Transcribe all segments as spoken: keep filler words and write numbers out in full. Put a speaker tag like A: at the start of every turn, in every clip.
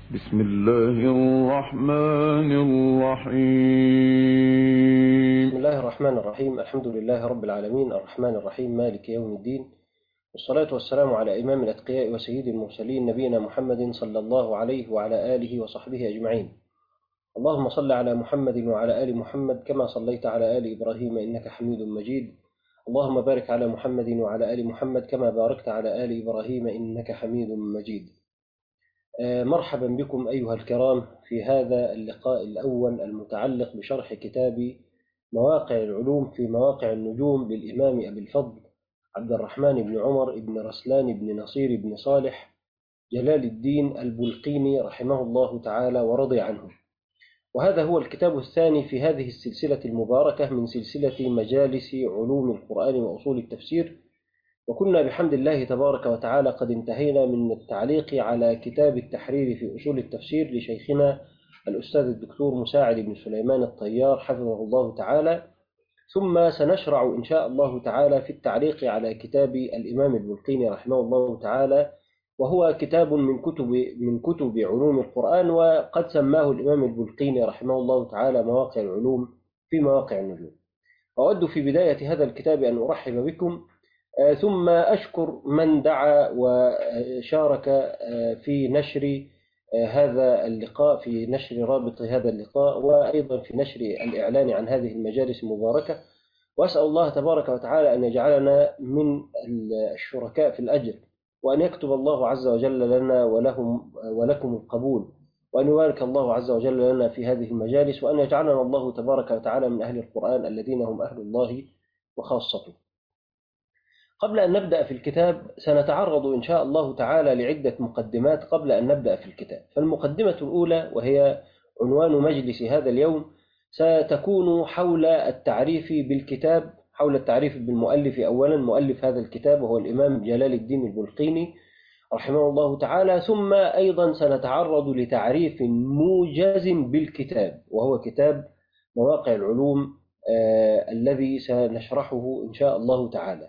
A: بسم الله الرحمن الرحيم.
B: بسم الله الرحمن الرحيم. الحمد لله رب العالمين الرحمن الرحيم مالك يوم الدين، والصلاة والسلام على إمام الأتقياء وسيد المرسلين نبينا محمد صلى الله عليه وعلى آله وصحبه أجمعين. اللهم صل على محمد وعلى آل محمد كما صليت على آل إبراهيم إنك حميد مجيد. اللهم بارك على محمد وعلى آل محمد كما باركت على آل إبراهيم إنك حميد مجيد. مرحبا بكم أيها الكرام في هذا اللقاء الأول المتعلق بشرح كتاب مواقع العلوم في مواقع النجوم للإمام أبي الفضل عبد الرحمن بن عمر بن رسلان بن نصير بن صالح جلال الدين البلقيني رحمه الله تعالى ورضي عنه. وهذا هو الكتاب الثاني في هذه السلسلة المباركة من سلسلة مجالس علوم القرآن وأصول التفسير، وكنا بحمد الله تبارك وتعالى قد انتهينا من التعليق على كتاب التحرير في أصول التفسير لشيخنا الأستاذ الدكتور مساعد بن سليمان الطيار حفظه الله تعالى، ثم سنشرع إن شاء الله تعالى في التعليق على كتاب الإمام البلقيني رحمه الله تعالى، وهو كتاب من كتب من كتب علوم القرآن، وقد سماه الإمام البلقيني رحمه الله تعالى مواقع العلوم في مواقع النجوم. أود في بداية هذا الكتاب أن أرحب بكم، ثم أشكر من دعا وشارك في نشر هذا اللقاء، في نشر رابط هذا اللقاء، وأيضا في نشر الإعلان عن هذه المجالس المباركة. وأسأل الله تبارك وتعالى أن يجعلنا من الشركاء في الأجر، وأن يكتب الله عز وجل لنا ولهم ولكم القبول، وأن يبارك الله عز وجل لنا في هذه المجالس، وأن يجعلنا الله تبارك وتعالى من أهل القرآن الذين هم أهل الله وخاصته. قبل أن نبدأ في الكتاب سنتعرض إن شاء الله تعالى لعدة مقدمات قبل أن نبدأ في الكتاب. فالمقدمة الأولى وهي عنوان مجلس هذا اليوم ستكون حول التعريف بالكتاب، حول التعريف بالمؤلف أولا، مؤلف هذا الكتاب وهو الإمام جلال الدين البلقيني رحمه الله تعالى، ثم أيضا سنتعرض لتعريف موجز بالكتاب وهو كتاب مواقع العلوم آه الذي سنشرحه إن شاء الله تعالى.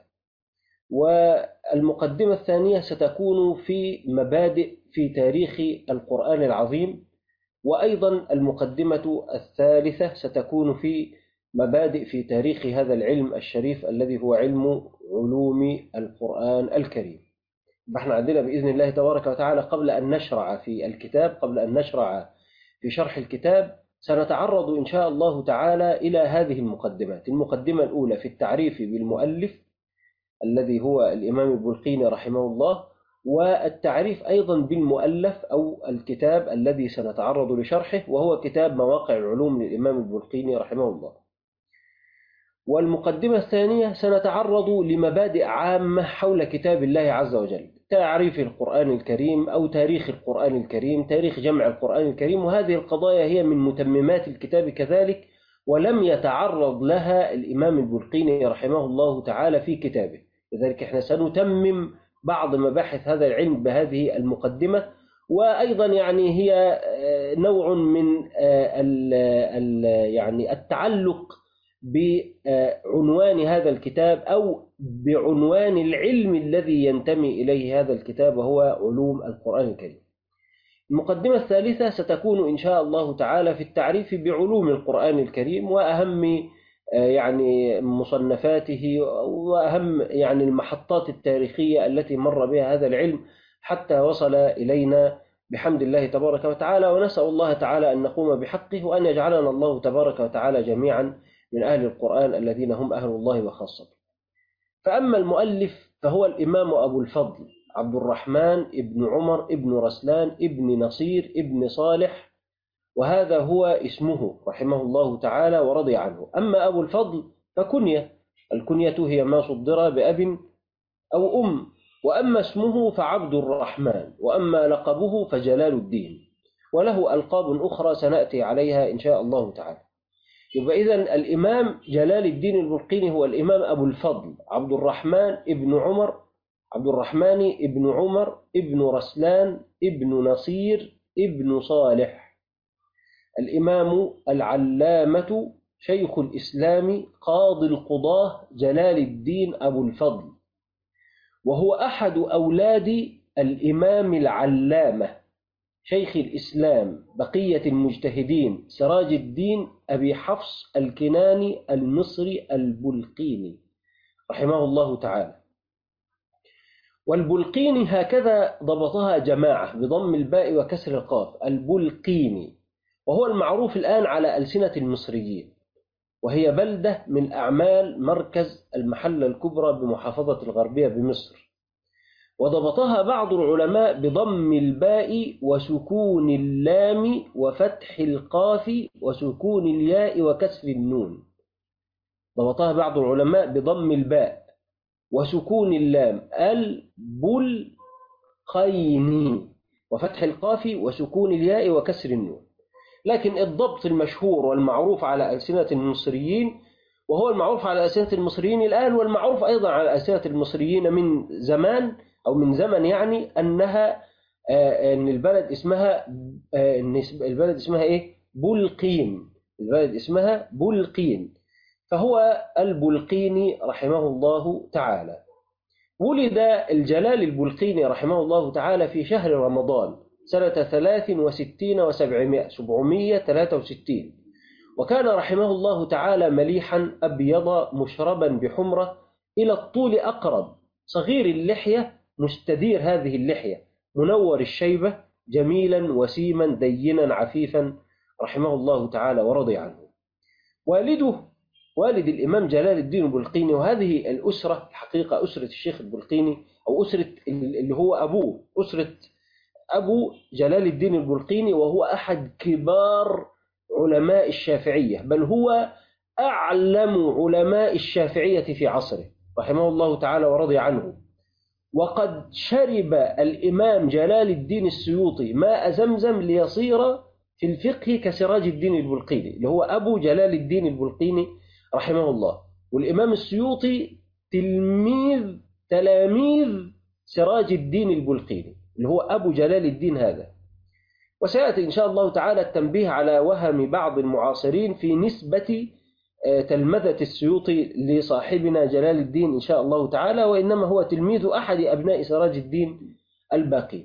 B: والمقدمة الثانية ستكون في مبادئ في تاريخ القرآن العظيم، وأيضا المقدمة الثالثة ستكون في مبادئ في تاريخ هذا العلم الشريف الذي هو علم علوم القرآن الكريم. نحن عندنا بإذن الله تبارك وتعالى قبل أن نشرع في الكتاب قبل أن نشرع في شرح الكتاب سنتعرض إن شاء الله تعالى إلى هذه المقدمات. المقدمة الأولى في التعريف بالمؤلف الذي هو الإمام البلقيني رحمه الله، والتعريف أيضا بالمؤلف أو الكتاب الذي سنتعرض لشرحه وهو كتاب مواقع العلوم للإمام البلقيني رحمه الله. والمقدمة الثانية سنتعرض لمبادئ عامة حول كتاب الله عز وجل، تعريف القرآن الكريم أو تاريخ القرآن الكريم، تاريخ جمع القرآن الكريم، وهذه القضايا هي من متممات الكتاب كذلك، ولم يتعرض لها الإمام البلقيني رحمه الله تعالى في كتابه، لذلك احنا سنتمم بعض مباحث هذا العلم بهذه المقدمة. وأيضا يعني هي نوع من ال ال يعني التعلق بعنوان هذا الكتاب أو بعنوان العلم الذي ينتمي إليه هذا الكتاب وهو علوم القرآن الكريم. المقدمة الثالثة ستكون إن شاء الله تعالى في التعريف بعلوم القرآن الكريم وأهم يعني مصنفاته وأهم يعني المحطات التاريخية التي مر بها هذا العلم حتى وصل إلينا بحمد الله تبارك وتعالى، ونسأل الله تعالى أن نقوم بحقه وأن يجعلنا الله تبارك وتعالى جميعا من أهل القرآن الذين هم أهل الله وخاصته. فأما المؤلف فهو الإمام أبو الفضل عبد الرحمن ابن عمر ابن رسلان ابن نصير ابن صالح، وهذا هو اسمه رحمه الله تعالى ورضي عنه. أما أبو الفضل فكنية، الكنية هي ما صدر بأب أو أم، وأما اسمه فعبد الرحمن، وأما لقبه فجلال الدين، وله ألقاب أخرى سنأتي عليها إن شاء الله تعالى. يبقى إذن الإمام جلال الدين البلقيني هو الإمام أبو الفضل عبد الرحمن ابن عمر عبد الرحمن ابن عمر ابن رسلان ابن نصير ابن صالح، الإمام العلامة شيخ الإسلام قاضي القضاة جلال الدين أبو الفضل، وهو أحد أولاد الإمام العلامة شيخ الإسلام بقية المجتهدين سراج الدين أبي حفص الكناني المصري البلقيني رحمه الله تعالى. والبلقيني هكذا ضبطها جماعة بضم الباء وكسر القاف، البلقيني، وهو المعروف الآن على ألسنة المصريين، وهي بلدة من أعمال مركز المحلة الكبرى بمحافظة الغربية بمصر. وضبطها بعض العلماء بضم الباء وسكون اللام وفتح القاف وسكون الياء وكسر النون. ضبطها بعض العلماء بضم الباء وسكون اللام البلقيني وفتح القاف وسكون الياء وكسر النون. لكن الضبط المشهور والمعروف على ألسنة المصريين، وهو المعروف على ألسنة المصريين الآن والمعروف أيضا على ألسنة المصريين من زمان أو من زمن، يعني أنها أن البلد اسمها أن البلد اسمها إيه؟ بلقين. البلد اسمها بلقين، فهو البلقيني رحمه الله تعالى. ولد الجلال البلقيني رحمه الله تعالى في شهر رمضان سنة ثلاث وستين وسبعمائة سبعمائة وثلاثة وستين، وكان رحمه الله تعالى مليحا أبيض مشربا بحمرة إلى الطول أقرب، صغير اللحية مستدير هذه اللحية، منور الشيبة، جميلا وسيما دينا عفيفا رحمه الله تعالى ورضي عنه. والده والد الإمام جلال الدين البلقيني، وهذه الأسرة الحقيقة أسرة الشيخ البلقيني أو أسرة اللي هو أبوه، أسرة أبو جلال الدين البلقيني، وهو أحد كبار علماء الشافعية، بل هو أعلم علماء الشافعية في عصره رحمه الله تعالى ورضي عنه. وقد شرب الإمام جلال الدين السيوطي ماء زمزم ليصير في الفقه كسراج الدين البلقيني، اللي هو أبو جلال الدين البلقيني رحمه الله. والإمام السيوطي تلميذ تلاميذ سراج الدين البلقيني اللي هو أبو جلال الدين هذا. وسيأتي إن شاء الله تعالى التنبيه على وهم بعض المعاصرين في نسبة تلمذة السيوطي لصاحبنا جلال الدين إن شاء الله تعالى، وإنما هو تلميذ أحد أبناء سراج الدين الباقي.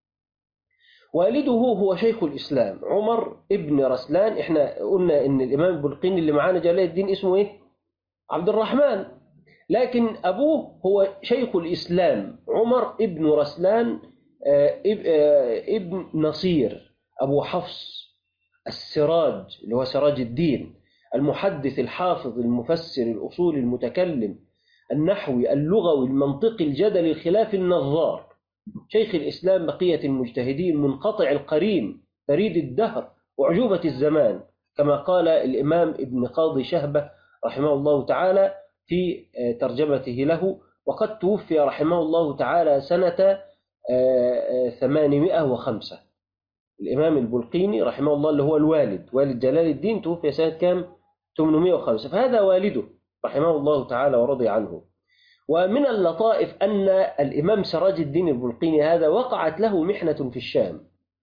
B: والده هو شيخ الإسلام عمر ابن رسلان. إحنا قلنا إن الإمام البلقيني اللي معانا جلال الدين اسمه إيه؟ عبد الرحمن، لكن أبوه هو شيخ الإسلام عمر ابن رسلان ابن نصير أبو حفص السراج، اللي هو سراج الدين، المحدث الحافظ المفسر الأصول المتكلم النحوي اللغوي المنطقي الجدلي الخلافي النظار، شيخ الإسلام بقية المجتهدين، منقطع القرين، فريد الدهر، وعجوبة الزمان، كما قال الإمام ابن قاضي شهبة رحمه الله تعالى في ترجمته له. وقد توفي رحمه الله تعالى سنة ثمانمائة وخمسة. الإمام البلقيني رحمه الله اللي هو الوالد، والد جلال الدين، توفي سنة كام؟ ثمانمائة وخمسة، فهذا والده رحمه الله تعالى ورضي عنه. ومن اللطائف أن الإمام سراج الدين البلقيني هذا وقعت له محنة في الشام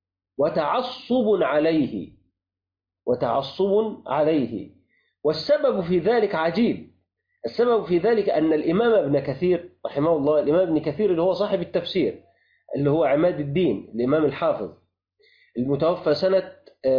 B: وتعصب عليه وتعصب عليه والسبب في ذلك عجيب. السبب في ذلك أن الإمام ابن كثير رحمه الله، الإمام ابن كثير اللي هو صاحب التفسير، اللي هو عماد الدين الإمام الحافظ المتوفى سنة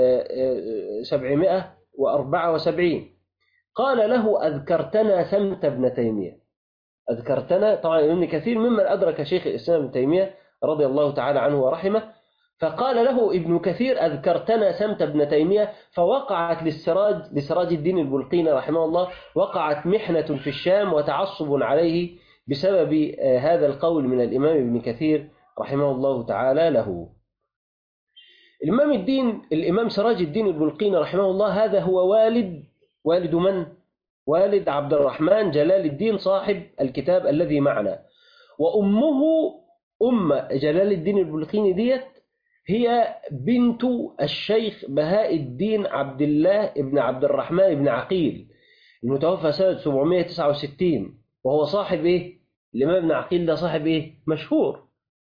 B: سبعمائة وأربعة وسبعين، قال له: أذكرتنا ثمت ابن تيمية. أذكرتنا، طبعا ابن كثير ممن أدرك شيخ الإسلام ابن تيمية رضي الله تعالى عنه ورحمه، فقال له ابن كثير: أذكرتنا ثمت ابن تيمية. فوقعت للسراج لسراج الدين البلقيني رحمه الله وقعت محنة في الشام وتعصب عليه بسبب هذا القول من الإمام ابن كثير رحمه الله تعالى له. الإمام الدين الإمام سراج الدين البلقيني رحمه الله هذا هو والد والد من؟ والد عبد الرحمن جلال الدين صاحب الكتاب الذي معنا. وأمه أم جلال الدين البلقيني ديت هي بنت الشيخ بهاء الدين عبد الله ابن عبد الرحمن ابن عقيل المتوفى سنة سبعمائة وتسعة وستين، وهو صاحب إيه؟ الإمام ابن عقيل ده صاحب إيه؟ مشهور.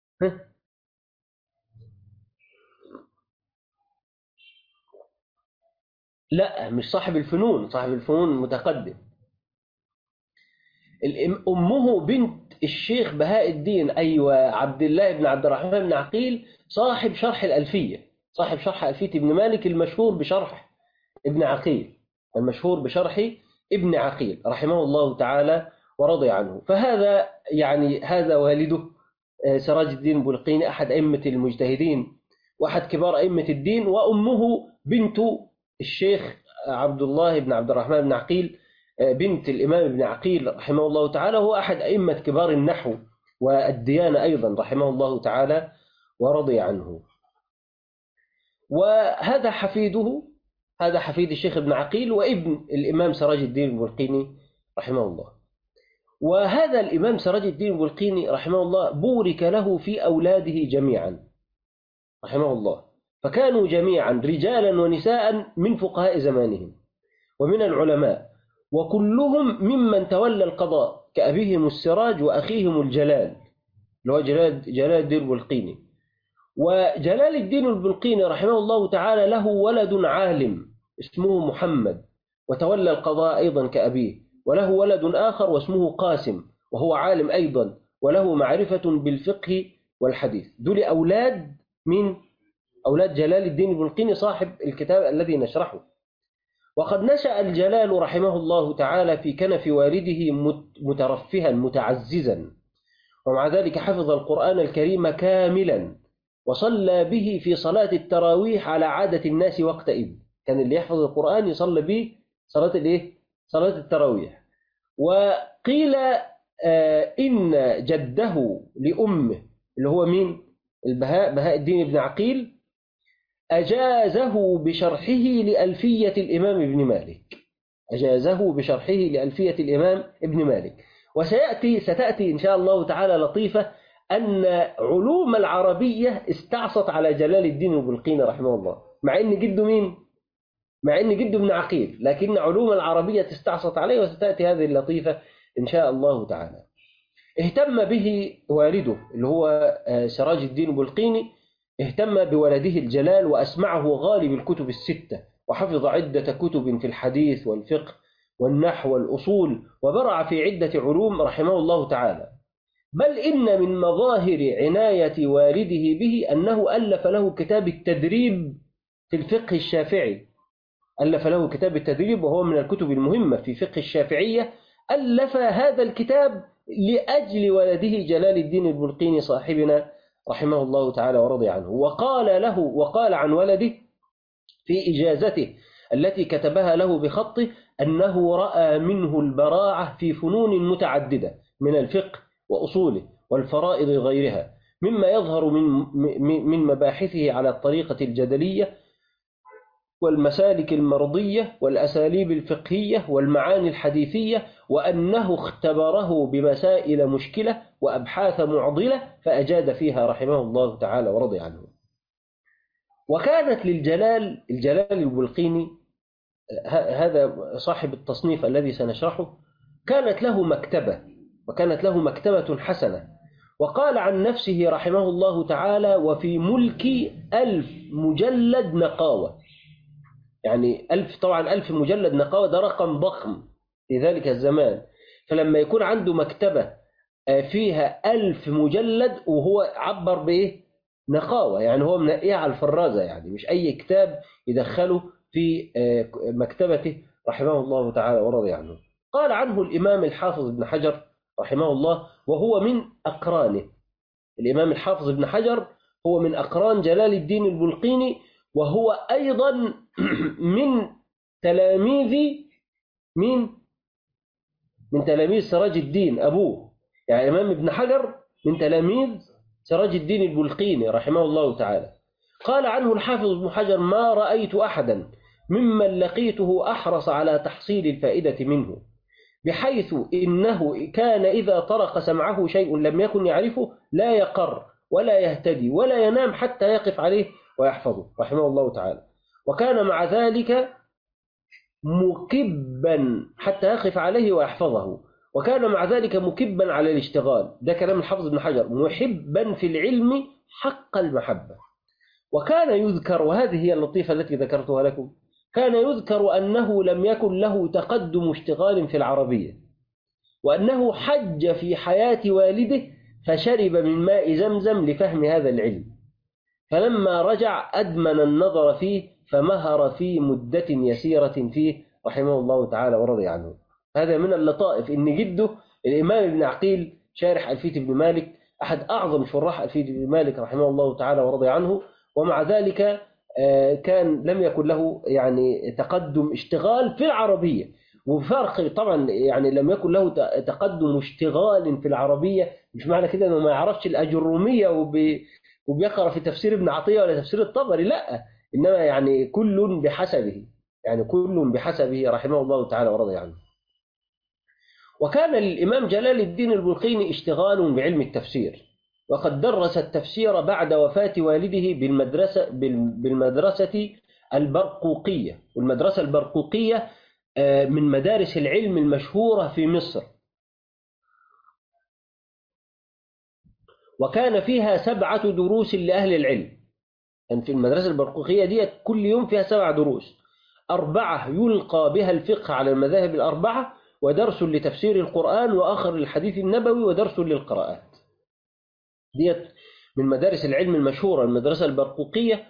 B: لا، مش صاحب الفنون، صاحب الفنون متقدم. أمه بنت الشيخ بهاء الدين أيوة عبد الله بن عبد الرحمن بن عقيل صاحب شرح الألفية، صاحب شرح ألفية ابن مالك المشهور بشرح ابن عقيل، المشهور بشرح ابن عقيل رحمه الله تعالى ورضي عنه. فهذا يعني هذا والده سراج الدين بلقيني أحد أئمة المجتهدين وأحد كبار أئمة الدين، وأمه بنت الشيخ عبد الله بن عبد الرحمن بن عقيل بنت الإمام ابن عقيل رحمه الله تعالى، هو أحد أئمة كبار النحو والديانة أيضا رحمه الله تعالى ورضي عنه. وهذا حفيده، هذا حفيد الشيخ ابن عقيل وابن الإمام سراج الدين البلقيني رحمه الله. وهذا الإمام سراج الدين البلقيني رحمه الله بورك له في أولاده جميعا رحمه الله، فكانوا جميعا رجالا ونساء من فقهاء زمانهم ومن العلماء، وكلهم ممن تولى القضاء كأبيهم السراج وأخيهم الجلال اللي هو جلال, جلال الدين البلقيني. وجلال الدين البلقيني رحمه الله تعالى له ولد عالم اسمه محمد وتولى القضاء أيضا كأبيه، وله ولد آخر واسمه قاسم وهو عالم أيضا وله معرفة بالفقه والحديث. دول أولاد من أولاد جلال الدين البلقيني صاحب الكتاب الذي نشرحه. وقد نشأ الجلال رحمه الله تعالى في كنف والده مترفها متعززا، ومع ذلك حفظ القرآن الكريم كاملا وصلى به في صلاة التراويح على عادة الناس وقتئذ. كان اللي يحفظ القرآن يصلى به صلاة الايه؟ صلاة التراويح. وقيل آه إن جده لأمه اللي هو مين؟ البهاء بهاء الدين بن عقيل أجازه بشرحه لألفية الإمام ابن مالك، أجازه بشرحه لألفية الإمام ابن مالك. وسيأتي ستأتي إن شاء الله تعالى لطيفة أن علوم العربية استعصت على جلال الدين البلقيني رحمه الله، مع أن جده مين؟ مع أن جده ابن عقيل، لكن علوم العربية استعصت عليه، وستأتي هذه اللطيفة إن شاء الله تعالى. اهتم به والده اللي هو سراج الدين البلقيني، اهتم بولده الجلال وأسمعه غالب الكتب الستة، وحفظ عدة كتب في الحديث والفقه والنحو والأصول، وبرع في عدة علوم رحمه الله تعالى. بل إن من مظاهر عناية والده به أنه ألف له كتاب التدريب في الفقه الشافعي، ألف له كتاب التدريب وهو من الكتب المهمة في فقه الشافعية. ألف هذا الكتاب لأجل ولده جلال الدين البلقيني صاحبنا رحمه الله تعالى ورضي عنه. وقال له وقال عن ولده في إجازته التي كتبها له بخطه أنه رأى منه البراعة في فنون متعددة من الفقه وأصوله والفرائض غيرها، مما يظهر من من مباحثه على الطريقة الجدلية والمسالك المرضية والأساليب الفقهية والمعاني الحديثية، وأنه اختبره بمسائل مشكلة وأبحاث معضلة فأجاد فيها رحمه الله تعالى ورضي عنه. وكانت للجلال الجلال البلقيني هذا صاحب التصنيف الذي سنشرحه كانت له مكتبة، وكانت له مكتبة حسنة. وقال عن نفسه رحمه الله تعالى: وفي ملكي ألف مجلد نقاوة. يعني ألف، طبعا ألف مجلد نقاوة ده رقم ضخم في ذلك الزمان، فلما يكون عنده مكتبة فيها ألف مجلد وهو عبر بإيه؟ نقاوة، يعني هو منقيه على الفرازة، يعني مش أي كتاب يدخله في مكتبته رحمه الله تعالى ورضي عنه. قال عنه الإمام الحافظ ابن حجر رحمه الله وهو من أقرانه، الإمام الحافظ ابن حجر هو من أقران جلال الدين البلقيني، وهو أيضا من تلاميذ من من تلاميذ سراج الدين أبوه، يعني الإمام ابن حجر من تلاميذ سراج الدين البلقيني رحمه الله تعالى. قال عنه الحافظ ابن حجر: ما رأيت أحدا ممن لقيته أحرص على تحصيل الفائدة منه، بحيث إنه كان إذا طرق سمعه شيء لم يكن يعرفه لا يقر ولا يهتدي ولا ينام حتى يقف عليه ويحفظه رحمه الله تعالى. وكان مع ذلك مكبا حتى يقف عليه ويحفظه، وكان مع ذلك مكبا على الاشتغال. ده كلام الحافظ ابن حجر: محبا في العلم حق المحبة. وكان يذكر، وهذه هي اللطيفة التي ذكرتها لكم، كان يذكر أنه لم يكن له تقدم اشتغال في العربية، وأنه حج في حياة والده فشرب من ماء زمزم لفهم هذا العلم، فلما رجع أدمن النظر فيه فمهر في مدة يسيرة فيه رحمه الله تعالى ورضي عنه. هذا من اللطائف إن جده الإمام ابن عقيل شارح ألفية ابن مالك أحد أعظم شراح ألفية ابن مالك رحمه الله تعالى ورضي عنه، ومع ذلك كان لم يكن له يعني تقدم اشتغال في العربية، وفرق طبعا يعني لم يكن له تقدم اشتغال في العربية مش معنى كده انه ما يعرفش الأجرومية وبي وبيقرأ في تفسير ابن عطية ولا تفسير الطبري، لا، إنما يعني كل بحسبه، يعني كل بحسبه رحمه الله تعالى ورضي عنه. وكان للإمام جلال الدين البلقيني اشتغال بعلم التفسير، وقد درس التفسير بعد وفاة والده بالمدرسة بالمدرسة البرقوقية، والمدرسة البرقوقية من مدارس العلم المشهورة في مصر، وكان فيها سبعة دروس لأهل العلم. كان في المدرسة البرقوقية دي كل يوم فيها سبع دروس، أربعة يلقى بها الفقه على المذاهب الأربعة، ودرس لتفسير القرآن، وآخر للحديث النبوي، ودرس للقراءات. ديت من مدارس العلم المشهورة المدرسة البرقوقية.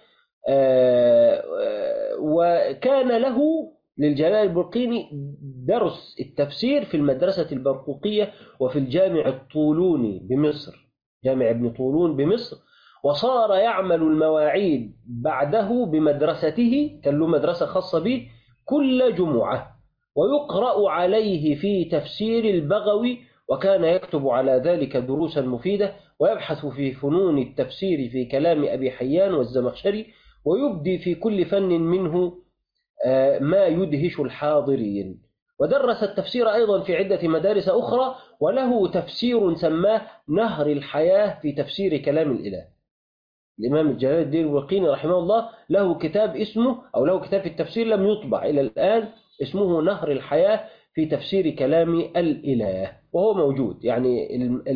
B: وكان له للجلال البلقيني درس التفسير في المدرسة البرقوقية وفي الجامع الطولوني بمصر، جامع ابن طولون بمصر، وصار يعمل المواعيد بعده بمدرسته، كان له مدرسة خاصة به كل جمعة، ويقرأ عليه في تفسير البغوي، وكان يكتب على ذلك دروسا مفيدة، ويبحث في فنون التفسير في كلام أبي حيان والزمخشري، ويبدي في كل فن منه ما يدهش الحاضرين. ودرس التفسير أيضا في عدة مدارس أخرى، وله تفسير سماه نهر الحياة في تفسير كلام الإله. الإمام جلال الدين البلقيني رحمه الله له كتاب اسمه أو له كتاب في التفسير لم يطبع إلى الآن اسمه نهر الحياة في تفسير كلام الإله، وهو موجود يعني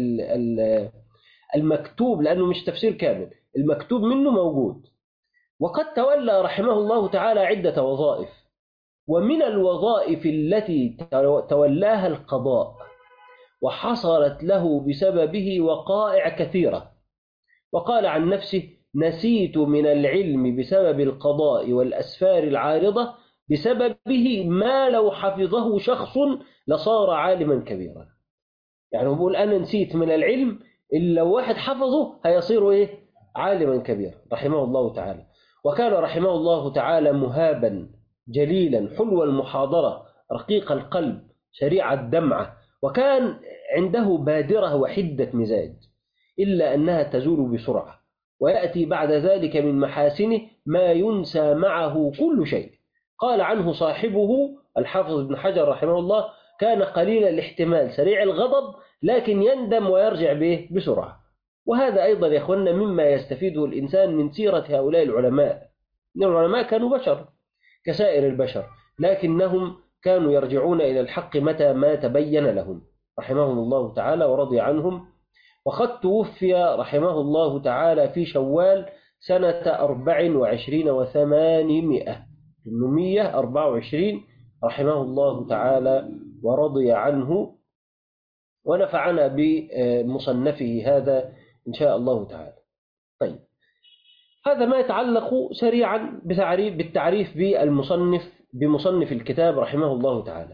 B: المكتوب، لأنه مش تفسير كامل، المكتوب منه موجود. وقد تولى رحمه الله تعالى عدة وظائف، ومن الوظائف التي تولاها القضاء، وحصلت له بسببه وقائع كثيرة. وقال عن نفسه: نسيت من العلم بسبب القضاء والأسفار العارضة، بسببه ما لو حفظه شخص لصار عالما كبيرا. يعني هو بيقول أنا نسيت من العلم إلا لو واحد حفظه هيصير إيه؟ عالما كبيرا رحمه الله تعالى. وكان رحمه الله تعالى مهابا جليلا حلو المحاضرة رقيق القلب سريع الدمعة، وكان عنده بادرة وحدة مزاج، إلا أنها تزول بسرعة، ويأتي بعد ذلك من محاسنه ما ينسى معه كل شيء. قال عنه صاحبه الحافظ ابن حجر رحمه الله: كان قليل الاحتمال سريع الغضب، لكن يندم ويرجع به بسرعة. وهذا أيضا يا أخوانا مما يستفيده الإنسان من سيرة هؤلاء العلماء. العلماء كانوا بشر كسائر البشر، لكنهم كانوا يرجعون إلى الحق متى ما تبين لهم رحمهم الله تعالى ورضي عنهم. وقد توفي رحمه الله تعالى في شوال سنة أربع وعشرين وثمانمائة ثمانمائة وأربعة وعشرين رحمه الله تعالى ورضي عنه، ونفعنا بمصنفه هذا إن شاء الله تعالى. طيب، هذا ما يتعلق سريعا بتعريف بالتعريف بالمصنف بمصنف الكتاب رحمه الله تعالى.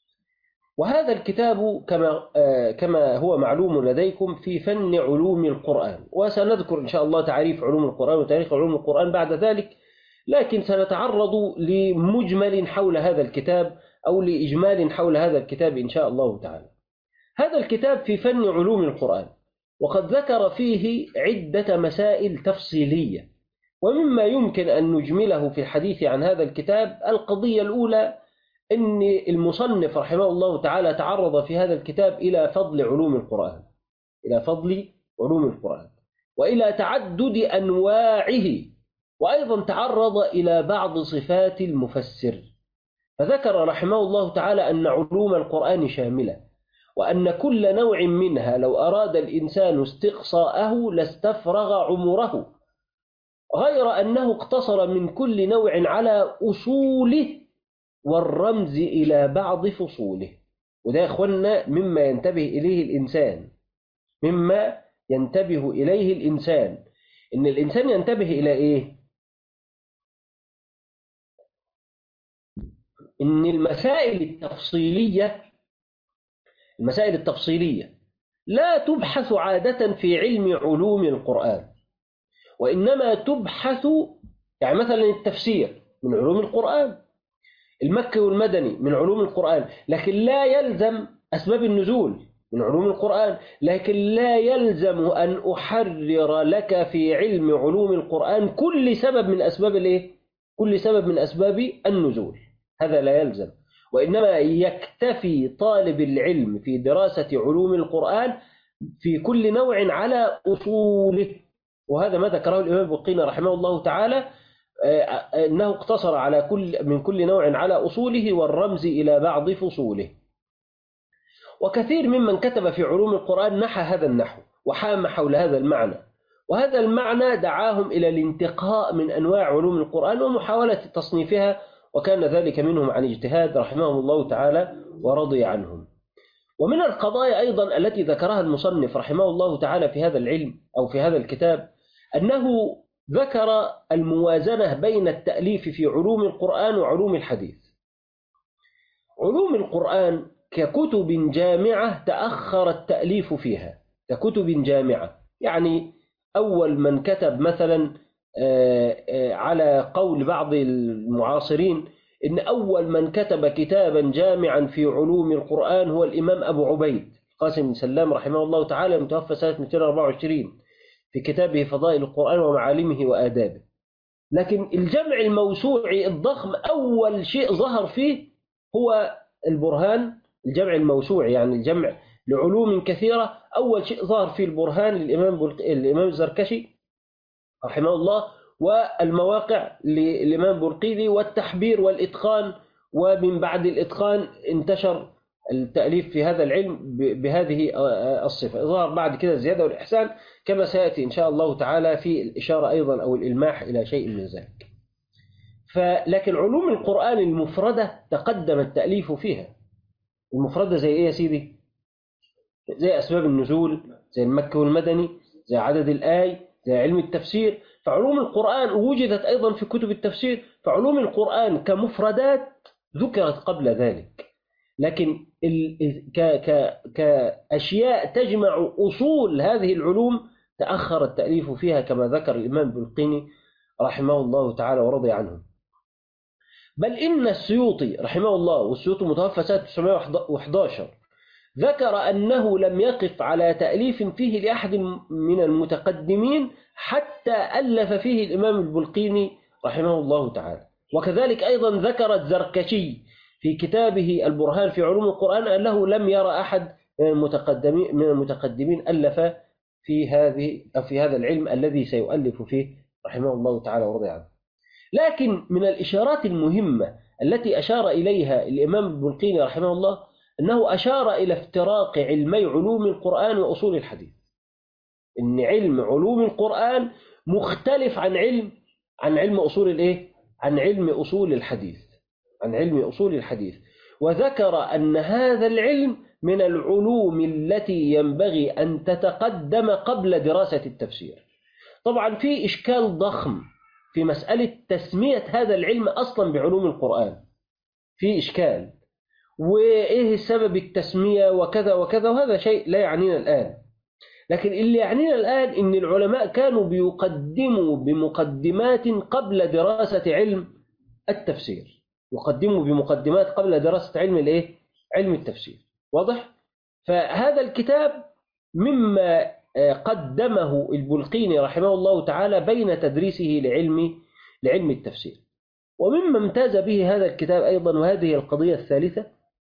B: وهذا الكتاب كما كما هو معلوم لديكم في فن علوم القرآن، وسنذكر إن شاء الله تعريف علوم القرآن وتاريخ علوم القرآن بعد ذلك، لكن سنتعرض لمجمل حول هذا الكتاب أو لإجمال حول هذا الكتاب إن شاء الله تعالى. هذا الكتاب في فن علوم القرآن، وقد ذكر فيه عدة مسائل تفصيلية، ومما يمكن أن نجمله في الحديث عن هذا الكتاب القضية الأولى: أن المصنف رحمه الله تعالى تعرض في هذا الكتاب إلى فضل علوم القرآن إلى فضل علوم القرآن وإلى تعدد أنواعه، وأيضا تعرض إلى بعض صفات المفسر، فذكر رحمه الله تعالى أن علوم القرآن شاملة، وأن كل نوع منها لو أراد الإنسان استقصاءه لاستفرغ عمره، غير أنه اقتصر من كل نوع على أصوله والرمز إلى بعض فصوله. وده يا إخوانا مما ينتبه إليه الإنسان، مما ينتبه إليه الإنسان، إن الإنسان ينتبه إلى إيه؟ إن المسائل التفصيلية المسائل التفصيلية لا تبحث عادة في علم علوم القرآن، وإنما تبحث، يعني مثلا التفسير من علوم القرآن، المكي والمدني من علوم القرآن، لكن لا يلزم أسباب النزول من علوم القرآن، لكن لا يلزم أن أحرر لك في علم علوم القرآن كل سبب من أسباب الإيه؟ كل سبب من أسباب النزول، هذا لا يلزم، وإنما يكتفي طالب العلم في دراسة علوم القرآن في كل نوع على أصوله. وهذا ما ذكره الإمام البقيني رحمه الله تعالى، أنه اقتصر على كل من كل نوع على أصوله والرمز إلى بعض فصوله. وكثير ممن كتب في علوم القرآن نحى هذا النحو وحام حول هذا المعنى، وهذا المعنى دعاهم إلى الانتقاء من أنواع علوم القرآن ومحاولة تصنيفها، وكان ذلك منهم عن اجتهاد رحمهم الله تعالى ورضي عنهم. ومن القضايا أيضا التي ذكرها المصنف رحمه الله تعالى في هذا العلم أو في هذا الكتاب أنه ذكر الموازنة بين التأليف في علوم القرآن وعلوم الحديث. علوم القرآن ككتب جامعة تأخر التأليف فيها، ككتب جامعة، يعني أول من كتب مثلا على قول بعض المعاصرين إن أول من كتب كتابا جامعا في علوم القرآن هو الإمام أبو عبيد قاسم بن سلام رحمه الله تعالى، المتوفى سنة مئتين وأربعة وعشرين، في كتابه فضائل القرآن ومعالمه وآدابه. لكن الجمع الموسوعي الضخم أول شيء ظهر فيه هو البرهان، الجمع الموسوعي يعني الجمع لعلوم كثيرة، أول شيء ظهر فيه البرهان للإمام الإمام الزركشي رحمه الله، والمواقع للإمام برقيلي، والتحبير والإتقان، ومن بعد الإتقان انتشر التأليف في هذا العلم بهذه الصفة. ظهر بعد كده الزيادة والإحسان كما سيأتي إن شاء الله تعالى في الإشارة أيضا أو الإلماح إلى شيء من ذلك. فلكن علوم القرآن المفردة تقدم التأليف فيها. المفردة زي إيه يا سيدي؟ زي أسباب النزول، زي المكي والمدني، زي عدد الآي، زي علم التفسير. فعلوم القرآن وجدت أيضا في كتب التفسير، فعلوم القرآن كمفردات ذكرت قبل ذلك، لكن كأشياء تجمع أصول هذه العلوم تأخر التأليف فيها كما ذكر الإمام البلقيني رحمه الله تعالى ورضي عنه. بل إن السيوطي رحمه الله، والسيوطي متوفى سنة تسعمائة وأحد عشر، ذكر أنه لم يقف على تأليف فيه لأحد من المتقدمين حتى ألف فيه الإمام البلقيني رحمه الله تعالى. وكذلك أيضا ذكر الزركشي في كتابه البرهان في علوم القرآن أنه لم يرى أحد من المتقدمين من المتقدمين ألف في هذه أو في هذا العلم الذي سيؤلف فيه رحمه الله تعالى ورضي عنه. لكن من الإشارات المهمة التي أشار إليها الإمام البلقيني رحمه الله أنه أشار إلى افتراق علمي علوم القرآن وأصول الحديث، إن علم علوم القرآن مختلف عن علم عن علم أصول الإيه؟ عن علم أصول الحديث عن علم أصول الحديث وذكر أن هذا العلم من العلوم التي ينبغي أن تتقدم قبل دراسة التفسير. طبعا في إشكال ضخم في مسألة تسمية هذا العلم أصلا بعلوم القرآن، في إشكال، وإيه سبب التسمية وكذا وكذا، وهذا شيء لا يعنينا الآن. لكن اللي يعنينا الآن إن العلماء كانوا بيقدموا بمقدمات قبل دراسة علم التفسير، يقدموا بمقدمات قبل دراسة علم الإيه؟ علم التفسير. واضح؟ فهذا الكتاب مما قدمه البلقيني رحمه الله تعالى بين تدريسه لعلم لعلم التفسير. ومما امتاز به هذا الكتاب أيضا، وهذه القضية الثالثة،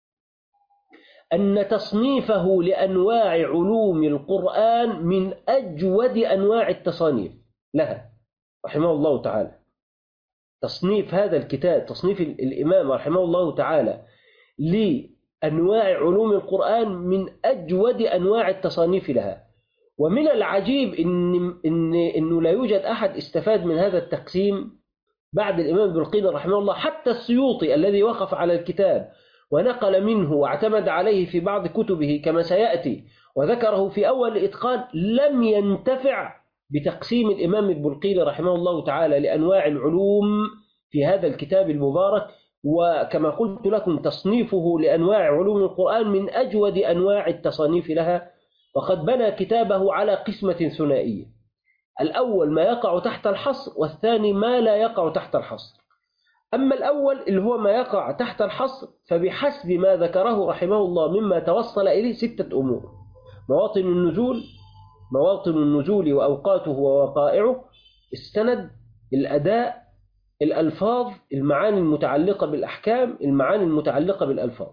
B: أن تصنيفه لأنواع علوم القرآن من أجود أنواع التصانيف لها رحمه الله تعالى. تصنيف هذا الكتاب، تصنيف الإمام رحمه الله تعالى لأنواع علوم القرآن من أجود أنواع التصانيف لها. ومن العجيب إن إن إنه لا يوجد أحد استفاد من هذا التقسيم بعد الإمام البلقيني رحمه الله، حتى السيوطي الذي وقف على الكتاب ونقل منه واعتمد عليه في بعض كتبه كما سيأتي وذكره في أول الإتقان، لم ينتفع بتقسيم الإمام البلقيني رحمه الله تعالى لأنواع العلوم في هذا الكتاب المبارك. وكما قلت لكم تصنيفه لأنواع علوم القرآن من أجود أنواع التصانيف لها، وقد بنى كتابه على قسمة ثنائية: الأول ما يقع تحت الحصر، والثاني ما لا يقع تحت الحصر. أما الأول اللي هو ما يقع تحت الحصر فبحسب ما ذكره رحمه الله مما توصل إليه ستة أمور: مواطن النزول، مواطن النزول وأوقاته ووقائعه، السند، الأداء، الألفاظ، المعاني المتعلقة بالأحكام، المعاني المتعلقة بالألفاظ.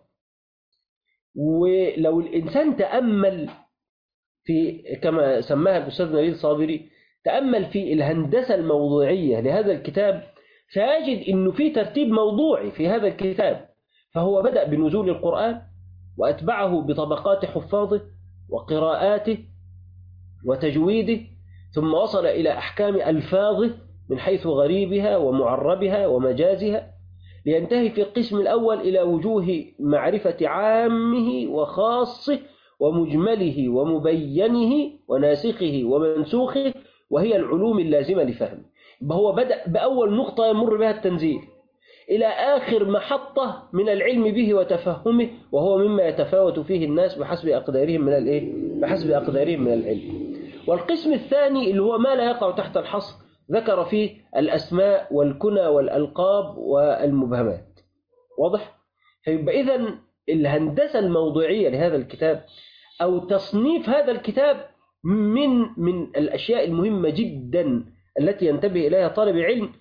B: ولو الإنسان تأمل في كما سماها الأستاذ نبيل صابري، تأمل في الهندسة الموضوعية لهذا الكتاب، سيجد أنه في ترتيب موضوعي في هذا الكتاب. فهو بدأ بنزول القرآن، وأتبعه بطبقات حفاظه وقراءاته وتجويده، ثم وصل إلى أحكام ألفاظه من حيث غريبها ومعربها ومجازها، لينتهي في القسم الأول إلى وجوه معرفة عامه وخاصه ومجمله ومبينه وناسخه ومنسوخه، وهي العلوم اللازمة لفهمه. هو بدأ بأول نقطة يمر بها التنزيل إلى آخر محطة من العلم به وتفهمه، وهو مما يتفاوت فيه الناس بحسب أقدارهم من الإيه؟ بحسب أقدارهم من العلم. والقسم الثاني اللي هو ما لا يقع تحت الحصر، ذكر فيه الأسماء والكنى والألقاب والمبهمات. واضح؟ فيبقى إذن الهندسة الموضوعية لهذا الكتاب أو تصنيف هذا الكتاب من من الأشياء المهمة جدا التي ينتبه إليها طالب العلم.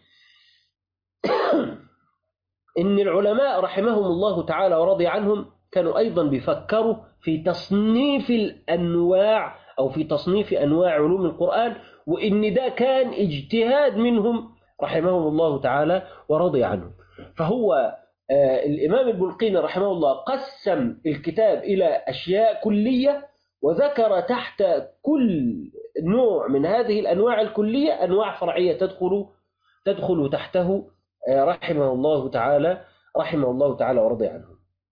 B: إن العلماء رحمهم الله تعالى ورضي عنهم كانوا أيضا بيفكروا في تصنيف الأنواع أو في تصنيف أنواع علوم القرآن، وإن ده كان اجتهاد منهم رحمهم الله تعالى ورضي عنهم. فهو آه الإمام البلقيني رحمه الله قسم الكتاب إلى أشياء كلية، وذكر تحت كل نوع من هذه الأنواع الكلية أنواع فرعية تدخل تدخل تحته رحمه الله تعالى رحمه الله تعالى ورضي عنه.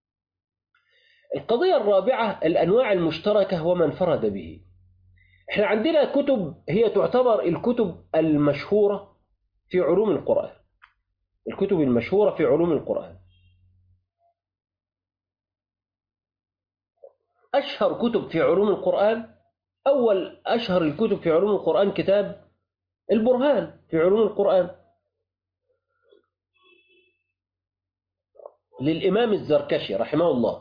B: القضية الرابعة الأنواع المشتركة وما انفرد به. احنا عندنا كتب هي تعتبر الكتب المشهورة في علوم القرآن، الكتب المشهورة في علوم القرآن. أشهر كتب في علوم القرآن، أول أشهر الكتب في علوم القرآن كتاب البرهان في علوم القرآن للإمام الزركشي رحمه الله.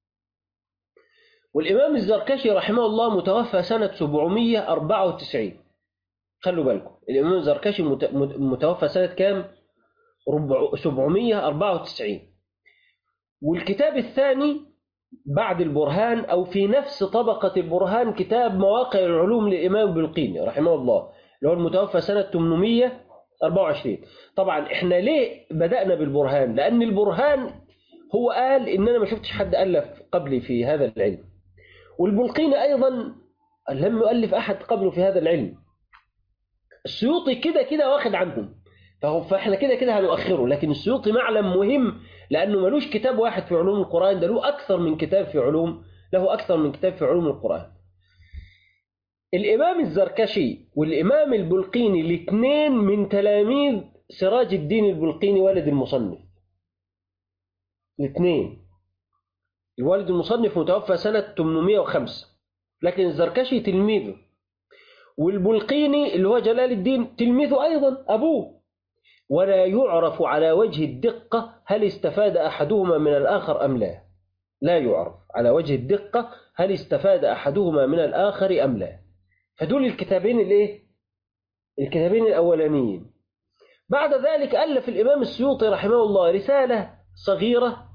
B: والإمام الزركشي رحمه الله متوفى سنة سبعمائة وأربعة وتسعين. خلوا بالكم، الإمام الزركشي متوفى سنة كام؟ سبعمائة وأربعة وتسعين. والكتاب الثاني بعد البرهان أو في نفس طبقة البرهان كتاب مواقع العلوم للإمام البلقيني رحمه الله، اللي هو المتوفى سنة ثمانمائة وأربعة وعشرين. طبعا احنا ليه بدأنا بالبرهان؟ لأن البرهان هو قال إن أنا ما شفتش حد ألف قبلي في هذا العلم، والبلقيني أيضا لم يؤلف أحد قبله في هذا العلم. السيوطي كده كده واخد عنهم، فاحنا كده كده هنؤخره، لكن السيوطي معلم مهم لأنه ملوش كتاب واحد في علوم القرآن، ده له أكثر من كتاب في علوم له أكثر من كتاب في علوم القرآن. الإمام الزركشي والإمام البلقيني الاثنين من تلاميذ سراج الدين البلقيني والد المصنف. الاثنين، الوالد المصنف متوفى سنة ثمانمائة وخمسة، لكن الزركشي تلميذه، والبلقيني اللي هو جلال الدين تلميذه أيضا أبوه. ولا يعرف على وجه الدقة هل استفاد أحدهما من الآخر أم لا. لا يعرف على وجه الدقة هل استفاد أحدهما من الآخر أم لا. فدول الكتابين الايه؟ الكتابين الأولانيين. بعد ذلك ألف الإمام السيوطي رحمه الله رسالة صغيرة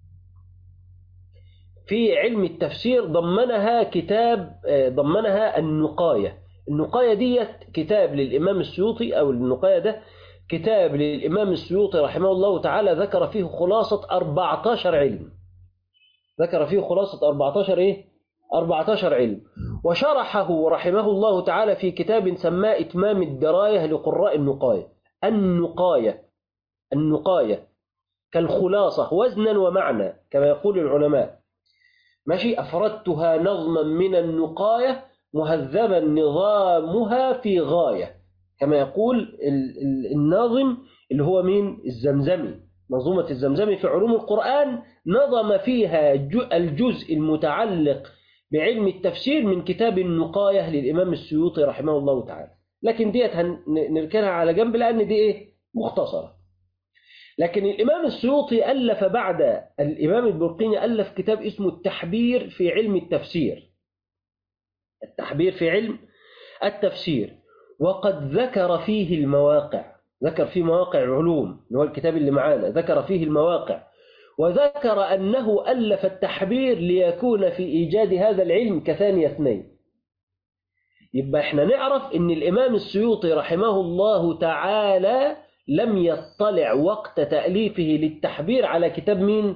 B: في علم التفسير ضمنها كتاب ضمنها النقاية. النقاية دي كتاب للإمام السيوطي، أو النقاية ده كتاب للإمام السيوطي رحمه الله تعالى، ذكر فيه خلاصة أربعة عشر علم. ذكر فيه خلاصة أربعة عشر إيه؟ أربعة عشر علم، وشرحه رحمه الله تعالى في كتاب سماه إتمام الدراية لقراء النقاية. النقاية النقاية كالخلاصة وزنا ومعنى كما يقول العلماء. ماشي. أفردتها نظما من النقاية مهذبا نظامها في غاية، كما يقول الناظم اللي هو مين؟ الزمزمي، منظومة الزمزمي في علوم القرآن، نظم فيها الجزء المتعلق بعلم التفسير من كتاب النقاية للإمام السيوطي رحمه الله تعالى. لكن ديت هنركنها على جنب لأن دي إيه؟ مختصرة. لكن الإمام السيوطي ألف بعد الإمام البلقيني ألف كتاب اسمه التحبير في علم التفسير. التحبير في علم التفسير، وقد ذكر فيه المواقع، ذكر فيه مواقع علوم اللي هو الكتاب اللي معانا، ذكر فيه المواقع، وذكر أنه ألف التحبير ليكون في إيجاد هذا العلم كثاني اثنين. يبقى احنا نعرف أن الإمام السيوطي رحمه الله تعالى لم يطلع وقت تأليفه للتحبير على كتاب مين؟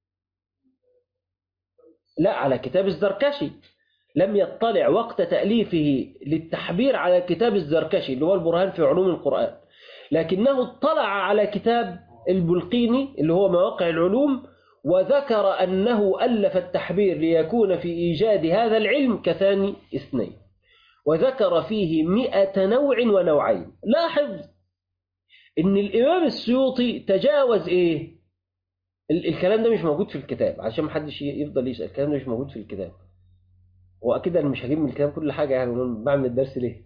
B: لا، على كتاب الزركشي. لم يطلع وقت تأليفه للتحبير على كتاب الزركشي اللي هو البرهان في علوم القرآن، لكنه اطلع على كتاب البلقيني اللي هو مواقع العلوم، وذكر أنه ألف التحبير ليكون في إيجاد هذا العلم كثاني اثنين، وذكر فيه مئة نوع ونوعين. لاحظ إن الإمام السيوطي تجاوز إيه؟ الكلام ده مش موجود في الكتاب عشان محدش يفضل يسأل، الكلام ده مش موجود في الكتاب. وأكيد أنا مش هجيب من الكتاب كل حاجة، يعني بعمل الدرس ليه؟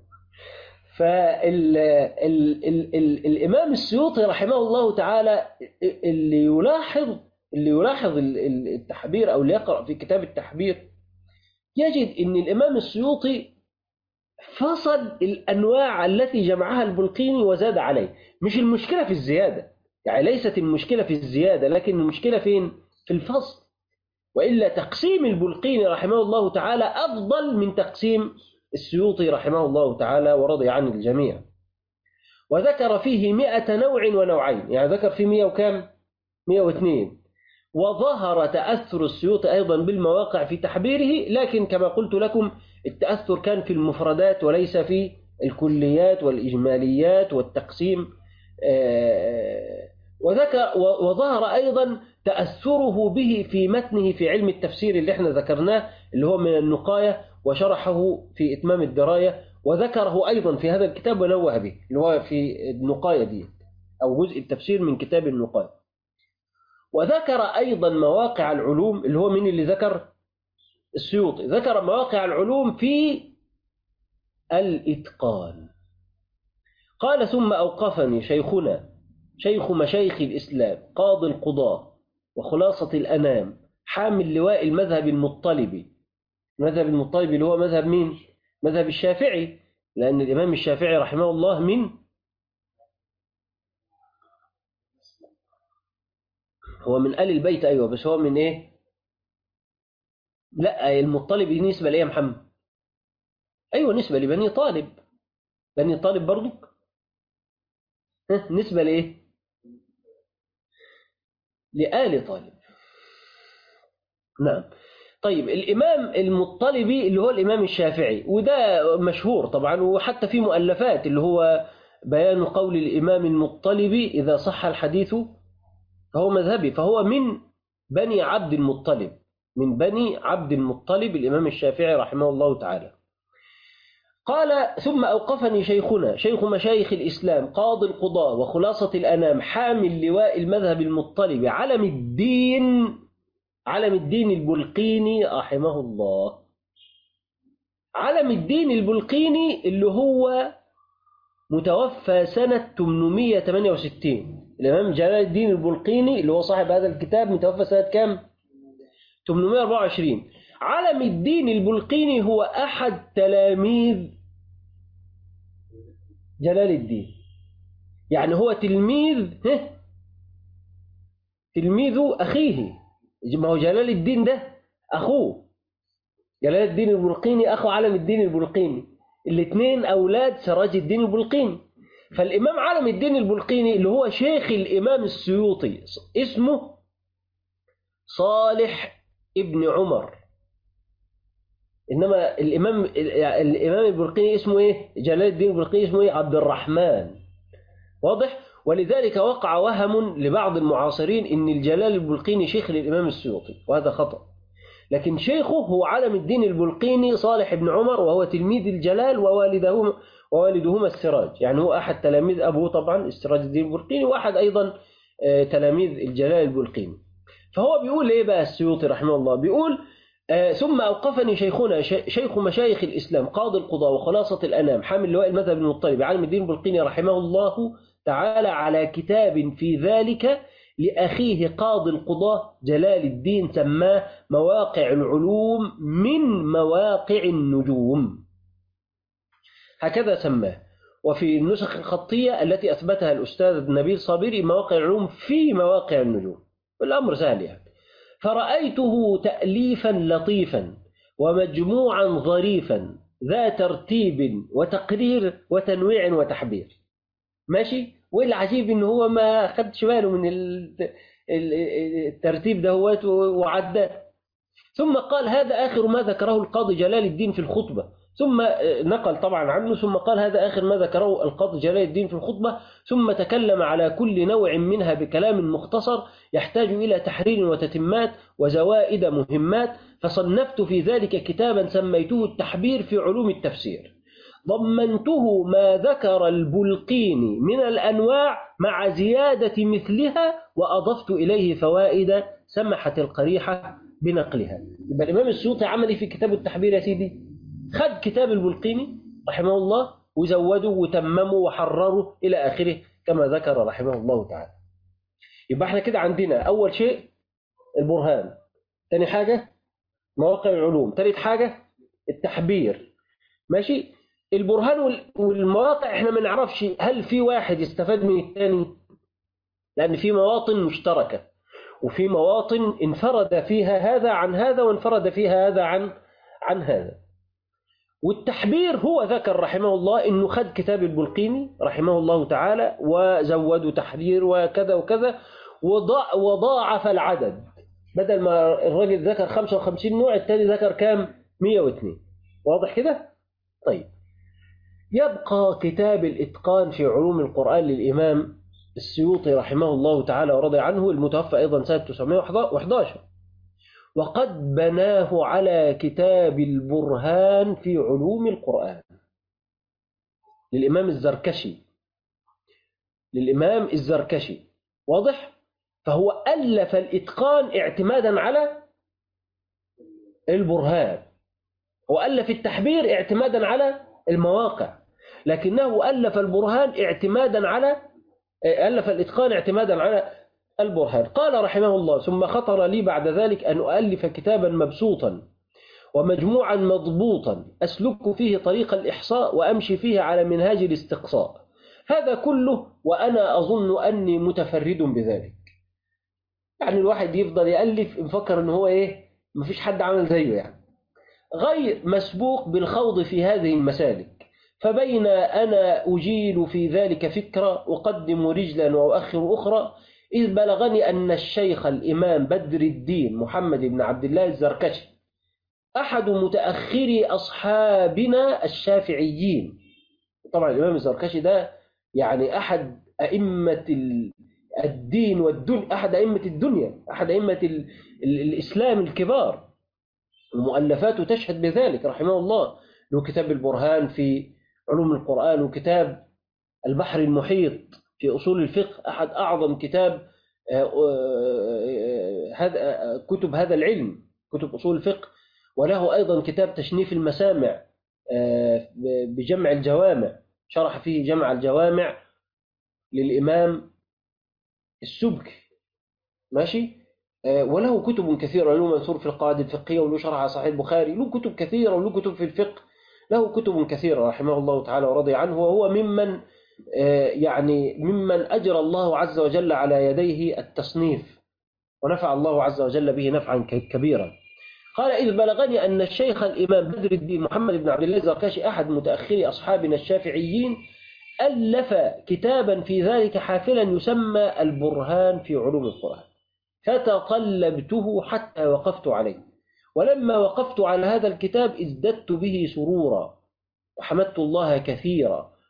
B: فالإمام السيوطي رحمه الله تعالى اللي يلاحظ اللي يلاحظ التحبير أو اللي يقرأ في كتاب التحبير يجد أن الإمام السيوطي فصل الأنواع التي جمعها البلقيني وزاد عليه. مش المشكلة في الزيادة، يعني ليست المشكلة في الزيادة، لكن المشكلة فين؟ في الفصل. وإلا تقسيم البلقيني رحمه الله تعالى أفضل من تقسيم السيوطي رحمه الله تعالى ورضي عن الجميع. وذكر فيه مئة نوع ونوعين، يعني ذكر فيه مئة وكام؟ مئة واثنين. وظهر تأثر السيوطي أيضا بالمواقع في تحبيره، لكن كما قلت لكم التأثر كان في المفردات وليس في الكليات والإجماليات والتقسيم. وذكر وظهر أيضا تأثره به في متنه في علم التفسير اللي احنا ذكرناه اللي هو من النقاية، وشرحه في إتمام الدراية، وذكره أيضا في هذا الكتاب ونوه به اللي هو في النقاية دي أو جزء التفسير من كتاب النقاية. وذكر أيضا مواقع العلوم اللي هو من اللي ذكر السيوطي، ذكر مواقع العلوم في الإتقان. قال ثم أوقفني شيخنا شيخ مشايخ الإسلام قاضي القضاة وخلاصة الأنام حامل لواء المذهب المطلبي. المذهب المطلبي اللي هو مذهب مين؟ مذهب الشافعي، لأن الإمام الشافعي رحمه الله من هو من آل البيت. أيوة، بس هو من إيه؟ لا، المطلبي نسبة لإيه يا محمد؟ أيوة، نسبة لبني طالب. بني طالب برضك نسبة لإيه؟ لآل طالب. نعم. طيب، الإمام المطلبي اللي هو الإمام الشافعي، وده مشهور طبعا، وحتى في مؤلفات اللي هو بيان قول الإمام المطلبي إذا صح الحديث فهو مذهبي، فهو من بني عبد المطلب، من بني عبد المطلب الإمام الشافعي رحمه الله تعالى. قال ثم أوقفني شيخنا شيخ مشايخ الإسلام قاضي القضاة وخلاصة الأنام حامل لواء المذهب المطلب علم الدين علم الدين البلقيني رحمه الله. علم الدين البلقيني اللي هو متوفى سنة ثمانمئة وثمانية وستين. الإمام جلال الدين البلقيني اللي هو صاحب هذا الكتاب متوفى سنة كام؟ ثمانمئة وأربعة وعشرين. علم الدين البلقيني هو أحد تلاميذ جلال الدين، يعني هو تلميذ تلميذ أخيه. ما هو جلال الدين ده أخوه، جلال الدين البلقيني أخو علم الدين البلقيني، الاثنين أولاد سراج الدين البلقيني. فالإمام علم الدين البلقيني اللي هو شيخ الإمام السيوطي اسمه صالح ابن عمر، إنما الإمام الإمام البلقيني اسمه إيه؟ جلال الدين البلقيني اسمه إيه؟ عبد الرحمن. واضح؟ ولذلك وقع وهم لبعض المعاصرين إن الجلال البلقيني شيخ للإمام السيوطي، وهذا خطأ. لكن شيخه هو علم الدين البلقيني صالح بن عمر، وهو تلميذ الجلال ووالده ووالدهما السراج، يعني هو أحد تلاميذ أبوه طبعا السراج الدين البلقيني، وأحد أيضا تلاميذ الجلال البلقيني. فهو بيقول إيه بقى السيوطي رحمه الله؟ بيقول آه ثم أوقفني شيخنا شيخ مشايخ الإسلام قاضي القضاء وخلاصة الأنام حامل لواء المذهب المطلب عالم الدين البلقيني رحمه الله تعالى على كتاب في ذلك لأخيه قاضي القضاة جلال الدين سماه مواقع العلوم من مواقع النجوم، هكذا سماه. وفي النسخ الخطية التي أثبتها الأستاذ نبيل صابري مواقع العلوم في مواقع النجوم. الأمر سهل يعني. فرأيته تأليفا لطيفا ومجموعا ظريفا ذا ترتيب وتقرير وتنويع وتحبير. ماشي. والعجيب إن هو ما خدش باله من الترتيب ده وعداه. ثم قال هذا آخر ما ذكره القاضي جلال الدين في الخطبة، ثم نقل طبعا عنه، ثم قال هذا آخر ما ذكره القاضي جلال الدين في الخطبة، ثم تكلم على كل نوع منها بكلام مختصر يحتاج إلى تحرير وتتمات وزوائد مهمات، فصنفت في ذلك كتابا سميته التحبير في علوم التفسير، ضمنته ما ذكر البلقيني من الأنواع مع زيادة مثلها، وأضفت إليه فوائد سمحت القريحة بنقلها. يبقى الإمام السيوطي عمل في كتاب التحبير يا سيدي؟ خد كتاب البلقيني رحمه الله وزوده وتممه وحرره إلى آخره كما ذكر رحمه الله تعالى. يبقى احنا كده عندنا أول شيء البرهان، ثاني حاجة مواقع العلوم، ثالث حاجة التحبير. ماشي. البرهان والمواقع احنا ما نعرفش هل في واحد يستفاد من الثاني، لأن في مواطن مشتركة وفي مواطن انفرد فيها هذا عن هذا وانفرد فيها هذا عن عن هذا. والتحبير هو ذكر رحمه الله انه خد كتاب البلقيني رحمه الله تعالى وزودوا تحرير وكذا وكذا وضاعف العدد، بدل ما الراجل ذكر خمسة وخمسين نوع الثاني ذكر كام؟ مئة واثنين. واضح كده؟ طيب، يبقى كتاب الإتقان في علوم القرآن للإمام السيوطي رحمه الله تعالى ورضي عنه، المتوفى أيضا سنة تسعمائة وأحد عشر، وقد بناه على كتاب البرهان في علوم القرآن للإمام الزركشي للإمام الزركشي. واضح؟ فهو ألف الإتقان اعتمادا على البرهان، وألف التحبير اعتمادا على المواقع، لكنه ألف البرهان اعتمادا على ألف الإتقان اعتمادا على البرهان. قال رحمه الله ثم خطر لي بعد ذلك أن أؤلف كتابا مبسوطا ومجموعا مضبوطا أسلك فيه طريق الإحصاء وأمشي فيه على منهاج الاستقصاء، هذا كله وأنا أظن أني متفرد بذلك. يعني الواحد يفضل يألف مفكر أنه هو إيه، مفيش حد عمل زيه، يعني غير مسبوق بالخوض في هذه المسالك. فبين أنا أجيل في ذلك فكرة أقدم رجلا وأؤخر أخرى، إذ بلغني أن الشيخ الإمام بدر الدين محمد بن عبد الله الزركشي أحد متأخري أصحابنا الشافعيين. طبعا الإمام الزركشي ده يعني أحد أئمة الدين والدنيا، أحد أئمة الدنيا، أحد أئمة ال ال الإسلام الكبار، ومؤلفاته تشهد بذلك رحمه الله. له كتاب البرهان في علوم القرآن، وكتاب البحر المحيط في أصول الفقه، أحد أعظم كتاب هذا كتب هذا العلم، كتب أصول الفقه. وله أيضا كتاب تشنيف المسامع بجمع الجوامع، شرح فيه جمع الجوامع للإمام السبكي. ماشي. وله كتب كثيرة، له منثور في القواعد الفقهية، وله شرح على صحيح البخاري، له كتب كثيرة، وله كتب في الفقه، له كتب كثيرة رحمه الله تعالى ورضي عنه. وهو ممن يعني ممن أجرى الله عز وجل على يديه التصنيف، ونفع الله عز وجل به نفعا كبيرا. قال إذ بلغني أن الشيخ الإمام بدر الدين محمد بن عبد الله الزركشي أحد متأخري أصحابنا الشافعيين ألف كتابا في ذلك حافلا يسمى البرهان في علوم القرآن، فتطلبته حتى وقفت عليه، ولما وقفت على هذا الكتاب ازددت به سرورا وحمدت الله كثيرا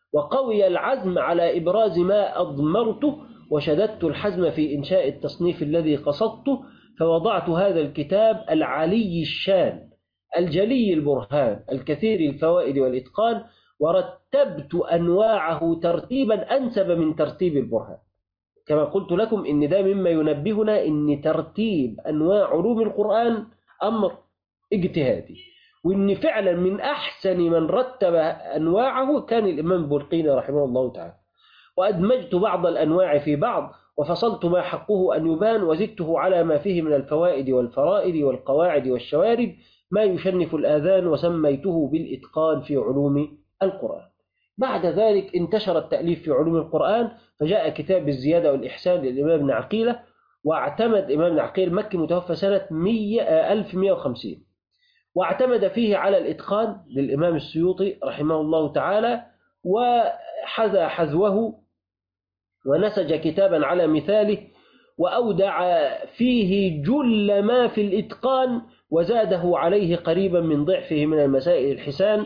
B: وقوي العزم على إبراز ما أضمرته، وشددت الحزم في إنشاء التصنيف الذي قصدته، فوضعت هذا الكتاب العلي الشان الجلي البرهان الكثير الفوائد والإتقان، ورتبت أنواعه ترتيبا أنسب من ترتيب البرهان. كما قلت لكم إن ده مما ينبهنا إن ترتيب أنواع علوم القرآن أمر اجتهادي، وإن فعلا من أحسن من رتب أنواعه كان الإمام البلقيني رحمه الله تعالى. وأدمجت بعض الأنواع في بعض، وفصلت ما حقه أن يبان، وزدته على ما فيه من الفوائد والفرائد والقواعد والشوارد ما يشنف الآذان، وسميته بالإتقان في علوم القرآن. بعد ذلك انتشر التأليف في علوم القرآن، فجاء كتاب الزيادة والإحسان للإمام ابن عقيلة، واعتمد إمام ابن عقيل مكي متوفى سنة ألف ومئة وخمسين، واعتمد فيه على الإتقان للإمام السيوطي رحمه الله تعالى، وحذا حذوه ونسج كتابا على مثاله، وأودع فيه جل ما في الإتقان، وزاده عليه قريبا من ضعفه من المسائل الحسان،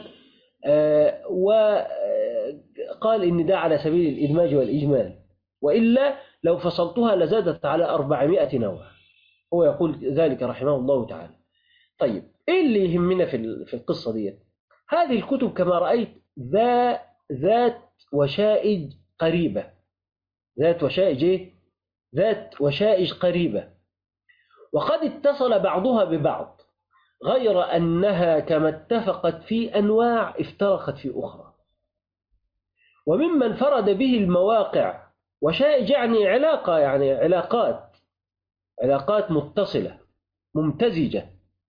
B: وقال إن ده على سبيل الإدماج والإجمال، وإلا لو فصلتها لزادت على أربعمائة نوع. هو يقول ذلك رحمه الله تعالى. طيب إيه اللي يهمنا في القصة دي؟ هذه الكتب كما رأيت ذا ذات وشائج قريبة، ذات وشائج إيه؟ ذات وشائج قريبة، وقد اتصل بعضها ببعض، غير أنها كما اتفقت في أنواع افترقت في أخرى. ومما انفرد به المواقع وشائج يعني علاقة، يعني علاقات علاقات متصلة ممتزجة.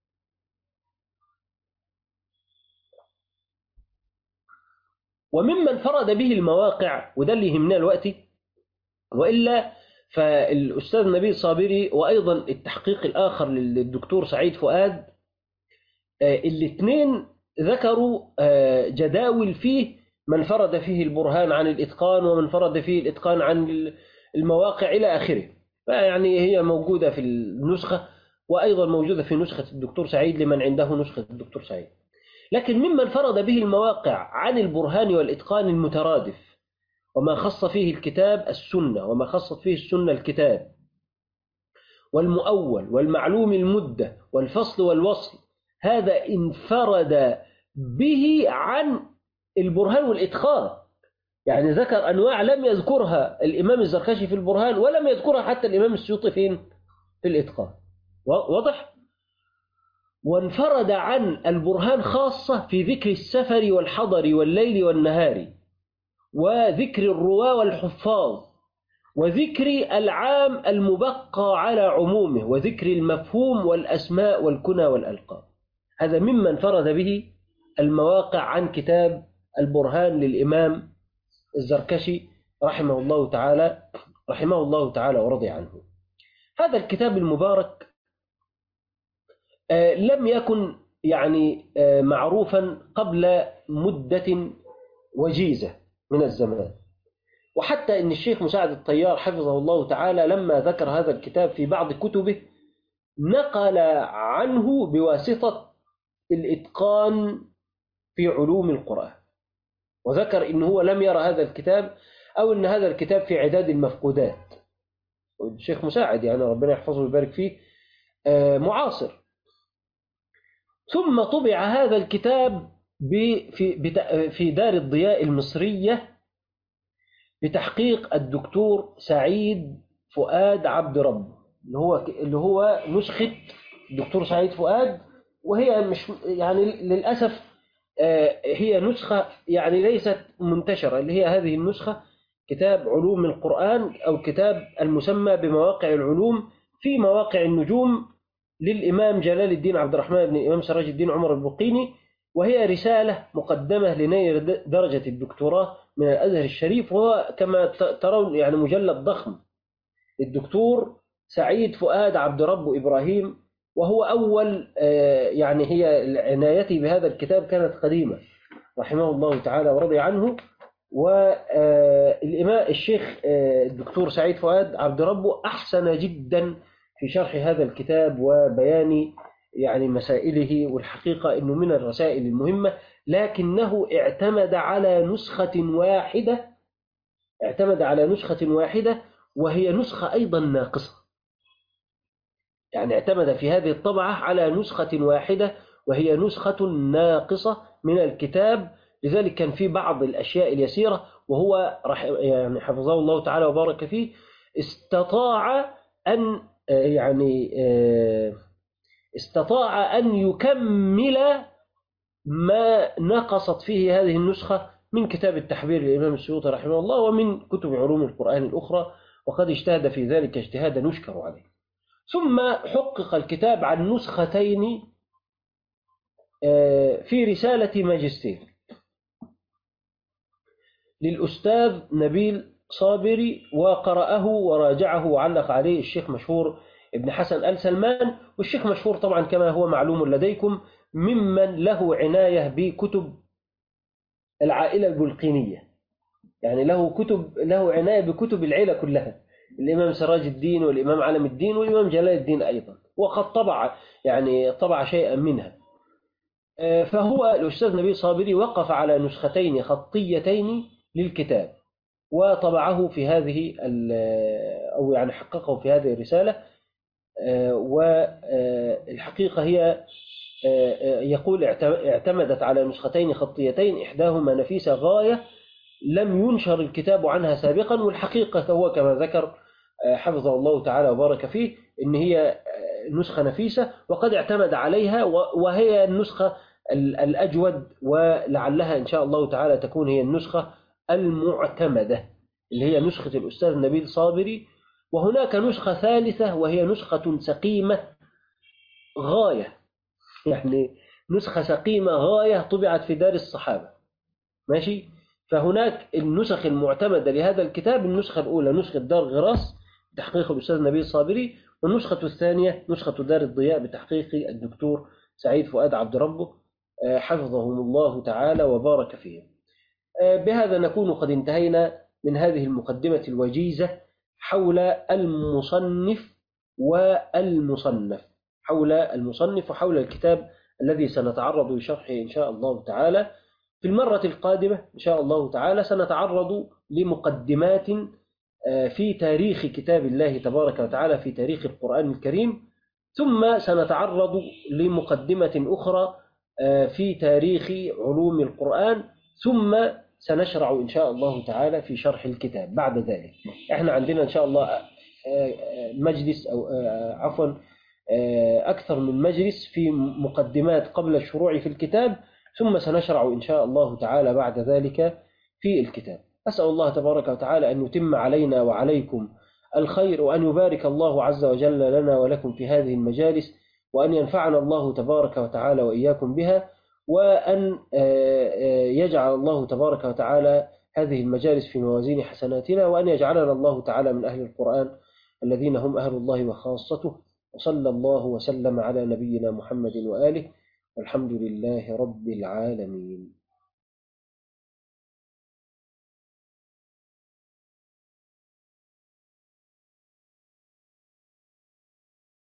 B: ومما انفرد به المواقع، وده اللي يهمنا دلوقتي، وإلا فالأستاذ نبيل صابري وأيضا التحقيق الآخر للدكتور سعيد فؤاد الاثنين ذكروا جداول فيه من فرد فيه البرهان عن الإتقان، ومن فرد فيه الإتقان عن المواقع إلى آخره. فيعني هي موجودة في النسخة، وأيضا موجودة في نسخة الدكتور سعيد لمن عنده نسخة الدكتور سعيد. لكن ممن فرد به المواقع عن البرهان والإتقان المترادف، وما خص فيه الكتاب السنة، وما خصت فيه السنة الكتاب، والمؤول والمعلوم المدة والفصل والوصل، هذا انفرد به عن البرهان والإتقان. يعني ذكر أنواع لم يذكرها الإمام الزركشي في البرهان، ولم يذكرها حتى الإمام السيوطي فين؟ في الإتقان. واضح؟ وانفرد عن البرهان خاصة في ذكر السفر والحضر والليل والنهار، وذكر الرواة والحفاظ، وذكر العام المبقى على عمومه، وذكر المفهوم والأسماء والكنى والألقاب. هذا مما انفرد به المواقع عن كتاب البرهان للإمام الزركشي رحمه الله تعالى رحمه الله تعالى ورضي عنه. هذا الكتاب المبارك لم يكن يعني معروفا قبل مدة وجيزة من الزمان، وحتى إن الشيخ مساعد الطيار حفظه الله تعالى لما ذكر هذا الكتاب في بعض كتبه نقل عنه بواسطة الإتقان في علوم القرآن، وذكر إن هو لم يرى هذا الكتاب، أو إن هذا الكتاب في عداد المفقودات. الشيخ مساعد يعني ربنا يحفظه ويبارك فيه معاصر. ثم طبع هذا الكتاب في دار الضياء المصرية بتحقيق الدكتور سعيد فؤاد عبد رب، اللي هو اللي هو نسخة الدكتور سعيد فؤاد، وهي مش يعني للأسف هي نسخة يعني ليست منتشرة، اللي هي هذه النسخة كتاب علوم القرآن، أو كتاب المسمى بمواقع العلوم في مواقع النجوم للإمام جلال الدين عبد الرحمن بن الإمام سراج الدين عمر البلقيني، وهي رسالة مقدمة لنيل درجة الدكتوراه من الأزهر الشريف، وهو كما ترون يعني مجلد ضخم للدكتور سعيد فؤاد عبد رب إبراهيم، وهو أول يعني هي عنايتي بهذا الكتاب كانت قديمة رحمه الله تعالى ورضي عنه. والإمام الشيخ الدكتور سعيد فؤاد عبد رب أحسن جدا في شرح هذا الكتاب وبيان يعني مسائله، والحقيقة أنه من الرسائل المهمة لكنه اعتمد على نسخة واحدة اعتمد على نسخة واحدة وهي نسخة أيضا ناقصة. يعني اعتمد في هذه الطبعة على نسخة واحدة وهي نسخة ناقصة من الكتاب، لذلك كان في بعض الأشياء اليسيرة، وهو يعني حفظه الله تعالى وبارك فيه استطاع أن يعني استطاع أن يكمل ما نقصت فيه هذه النسخة من كتاب التحبير للإمام السيوطي رحمه الله ومن كتب علوم القرآن الأخرى، وقد اجتهد في ذلك اجتهادا نشكر عليه. ثم حقق الكتاب عن نسختين في رسالة ماجستير للأستاذ نبيل صابري، وقرأه وراجعه وعلق عليه الشيخ مشهور ابن حسن آل سلمان. والشيخ مشهور طبعا كما هو معلوم لديكم ممن له عناية بكتب العائلة البلقينية، يعني له كتب له عناية بكتب العيلة كلها، الإمام سراج الدين والإمام علم الدين والإمام جلال الدين أيضا، وقد طبع يعني طبع شيئا منها. فهو الأستاذ نبيل صابري وقف على نسختين خطيتين للكتاب وطبعه في هذه أو يعني حققه في هذه الرسالة. والحقيقة هي يقول اعتمدت على نسختين خطيتين إحداهما نفيسة غاية لم ينشر الكتاب عنها سابقا، والحقيقة هو كما ذكر حفظه الله تعالى وبارك فيه إن هي نسخة نفيسة وقد اعتمد عليها، وهي النسخة الأجود، ولعلها إن شاء الله تعالى تكون هي النسخة المعتمدة اللي هي نسخة الأستاذ نبيل صابري. وهناك نسخة ثالثة وهي نسخة سقيمة غاية، يعني نسخة سقيمة غاية طبعت في دار الصحابة. ماشي. فهناك النسخ المعتمدة لهذا الكتاب، النسخة الأولى نسخة دار غراس بتحقيق الأستاذ نبيل صابري، والنسخة الثانية نسخة دار الضياء بتحقيق الدكتور سعيد فؤاد عبد ربه حفظهم الله تعالى وبارك فيهم. بهذا نكون قد انتهينا من هذه المقدمة الوجيزة حول المصنف والمصنف حول المصنف وحول الكتاب الذي سنتعرض لشرحه إن شاء الله تعالى. في المرة القادمة إن شاء الله تعالى سنتعرض لمقدمات في تاريخ كتاب الله تبارك وتعالى، في تاريخ القرآن الكريم، ثم سنتعرض لمقدمة أخرى في تاريخ علوم القرآن، ثم سنشرع إن شاء الله تعالى في شرح الكتاب بعد ذلك. احنا عندنا إن شاء الله مجلس أو عفوا أكثر من مجلس في مقدمات قبل الشروع في الكتاب، ثم سنشرع إن شاء الله تعالى بعد ذلك في الكتاب. أسأل الله تبارك وتعالى أن يتم علينا وعليكم الخير، وأن يبارك الله عز وجل لنا ولكم في هذه المجالس، وأن ينفعنا الله تبارك وتعالى وإياكم بها، وأن يجعل الله تبارك وتعالى هذه المجالس في موازين حسناتنا، وأن يجعلنا الله تعالى من أهل القرآن الذين هم أهل الله وخاصته. وصلى الله وسلم على نبينا محمد وآله، والحمد لله رب العالمين.